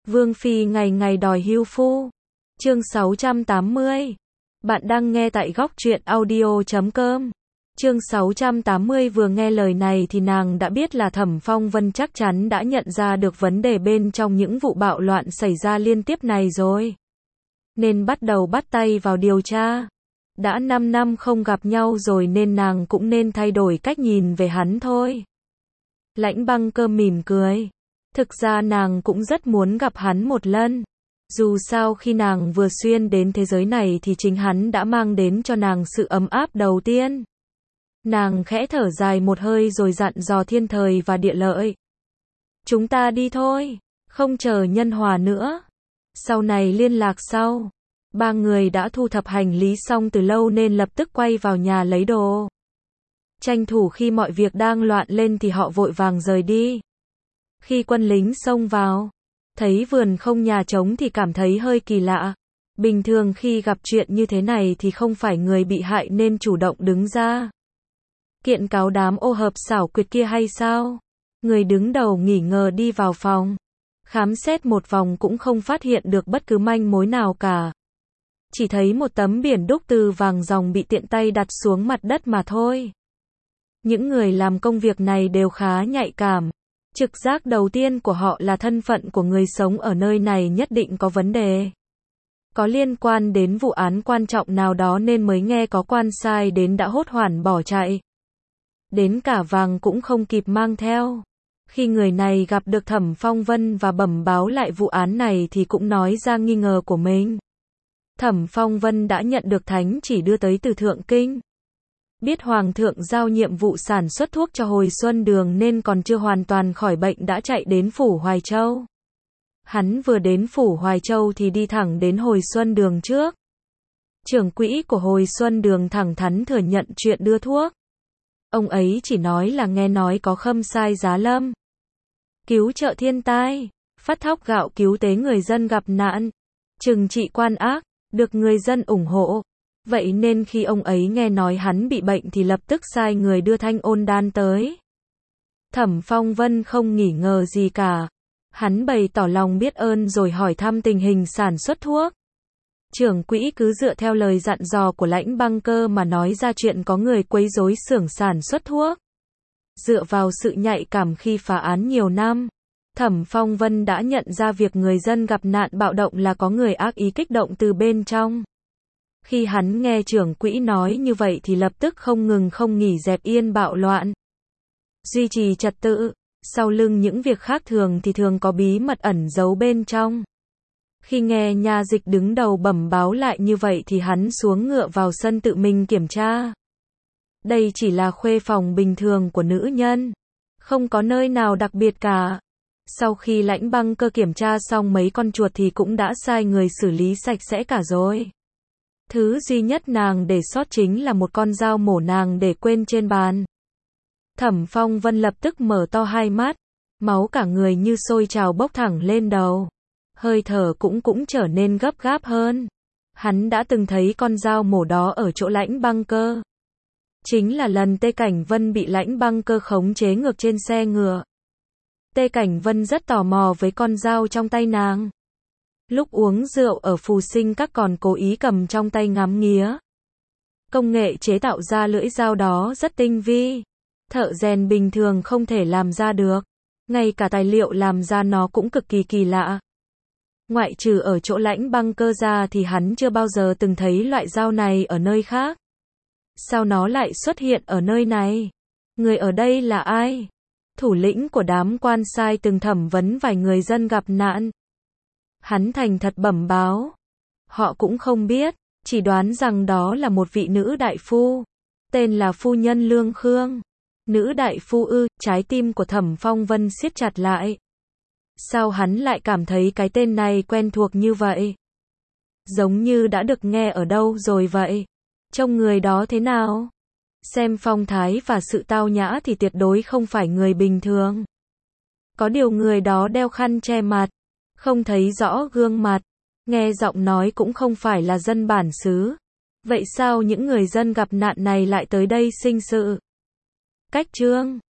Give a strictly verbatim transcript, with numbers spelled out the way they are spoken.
Vương phi ngày ngày đòi hưu phu. Chương sáu trăm tám mươi. Bạn đang nghe tại góc truyện audio chấm com. Chương sáu trăm tám mươi. Vừa nghe lời này thì nàng đã biết là Thẩm Phong Vân chắc chắn đã nhận ra được vấn đề bên trong những vụ bạo loạn xảy ra liên tiếp này rồi. Nên bắt đầu bắt tay vào điều tra. Đã năm năm không gặp nhau rồi nên nàng cũng nên thay đổi cách nhìn về hắn thôi. Lãnh Băng Cơ mỉm cười. Thực ra nàng cũng rất muốn gặp hắn một lần. Dù sao khi nàng vừa xuyên đến thế giới này thì chính hắn đã mang đến cho nàng sự ấm áp đầu tiên. Nàng khẽ thở dài một hơi rồi dặn dò Thiên Thời và Địa Lợi. Chúng ta đi thôi, không chờ Nhân Hòa nữa. Sau này liên lạc sau. Ba người đã thu thập hành lý xong từ lâu nên lập tức quay vào nhà lấy đồ. Tranh thủ khi mọi việc đang loạn lên thì họ vội vàng rời đi. Khi quân lính xông vào, thấy vườn không nhà trống thì cảm thấy hơi kỳ lạ. Bình thường khi gặp chuyện như thế này thì không phải người bị hại nên chủ động đứng ra kiện cáo đám ô hợp xảo quyệt kia hay sao? Người đứng đầu nghi ngờ đi vào phòng, khám xét một vòng cũng không phát hiện được bất cứ manh mối nào cả. Chỉ thấy một tấm biển đúc từ vàng ròng bị tiện tay đặt xuống mặt đất mà thôi. Những người làm công việc này đều khá nhạy cảm. Trực giác đầu tiên của họ là thân phận của người sống ở nơi này nhất định có vấn đề. Có liên quan đến vụ án quan trọng nào đó nên mới nghe có quan sai đến đã hốt hoảng bỏ chạy. Đến cả vàng cũng không kịp mang theo. Khi người này gặp được Thẩm Phong Vân và bẩm báo lại vụ án này thì cũng nói ra nghi ngờ của mình. Thẩm Phong Vân đã nhận được thánh chỉ đưa tới từ Thượng Kinh. Biết Hoàng thượng giao nhiệm vụ sản xuất thuốc cho Hồi Xuân Đường nên còn chưa hoàn toàn khỏi bệnh đã chạy đến Phủ Hoài Châu. Hắn vừa đến Phủ Hoài Châu thì đi thẳng đến Hồi Xuân Đường trước. Trưởng quỹ của Hồi Xuân Đường thẳng thắn thừa nhận chuyện đưa thuốc. Ông ấy chỉ nói là nghe nói có khâm sai giá lâm, cứu trợ thiên tai, phát thóc gạo cứu tế người dân gặp nạn, trừng trị quan ác, được người dân ủng hộ. Vậy nên khi ông ấy nghe nói hắn bị bệnh thì lập tức sai người đưa thanh ôn đan tới. Thẩm Phong Vân không nghi ngờ gì cả. Hắn bày tỏ lòng biết ơn rồi hỏi thăm tình hình sản xuất thuốc. Trưởng quỹ cứ dựa theo lời dặn dò của Lãnh Băng Cơ mà nói ra chuyện có người quấy rối xưởng sản xuất thuốc. Dựa vào sự nhạy cảm khi phá án nhiều năm, Thẩm Phong Vân đã nhận ra việc người dân gặp nạn bạo động là có người ác ý kích động từ bên trong. Khi hắn nghe trưởng quỹ nói như vậy thì lập tức không ngừng không nghỉ dẹp yên bạo loạn, duy trì trật tự. Sau lưng những việc khác thường thì thường có bí mật ẩn giấu bên trong. Khi nghe nha dịch đứng đầu bẩm báo lại như vậy thì hắn xuống ngựa vào sân tự mình kiểm tra. Đây chỉ là khuê phòng bình thường của nữ nhân, không có nơi nào đặc biệt cả. Sau khi Lãnh Băng Cơ kiểm tra xong mấy con chuột thì cũng đã sai người xử lý sạch sẽ cả rồi. Thứ duy nhất nàng để sót chính là một con dao mổ nàng để quên trên bàn. Thẩm Phong Vân lập tức mở to hai mắt, máu cả người như sôi trào bốc thẳng lên đầu. Hơi thở cũng cũng trở nên gấp gáp hơn. Hắn đã từng thấy con dao mổ đó ở chỗ Lãnh Băng Cơ. Chính là lần Tê Cảnh Vân bị Lãnh Băng Cơ khống chế ngược trên xe ngựa. Tê Cảnh Vân rất tò mò với con dao trong tay nàng. Lúc uống rượu ở Phù Sinh Các còn cố ý cầm trong tay ngắm nghía. Công nghệ chế tạo ra lưỡi dao đó rất tinh vi. Thợ rèn bình thường không thể làm ra được. Ngay cả tài liệu làm ra nó cũng cực kỳ kỳ lạ. Ngoại trừ ở chỗ Lãnh Băng Cơ ra thì hắn chưa bao giờ từng thấy loại dao này ở nơi khác. Sao nó lại xuất hiện ở nơi này? Người ở đây là ai? Thủ lĩnh của đám quan sai từng thẩm vấn vài người dân gặp nạn. Hắn thành thật bẩm báo. Họ cũng không biết, chỉ đoán rằng đó là một vị nữ đại phu. Tên là phu nhân Lương Khương. Nữ đại phu ư? Trái tim của Thẩm Phong Vân siết chặt lại. Sao hắn lại cảm thấy cái tên này quen thuộc như vậy? Giống như đã được nghe ở đâu rồi vậy? Trông người đó thế nào? Xem phong thái và sự tao nhã thì tuyệt đối không phải người bình thường. Có điều người đó đeo khăn che mặt, không thấy rõ gương mặt, nghe giọng nói cũng không phải là dân bản xứ. Vậy sao những người dân gặp nạn này lại tới đây sinh sự? Cách chương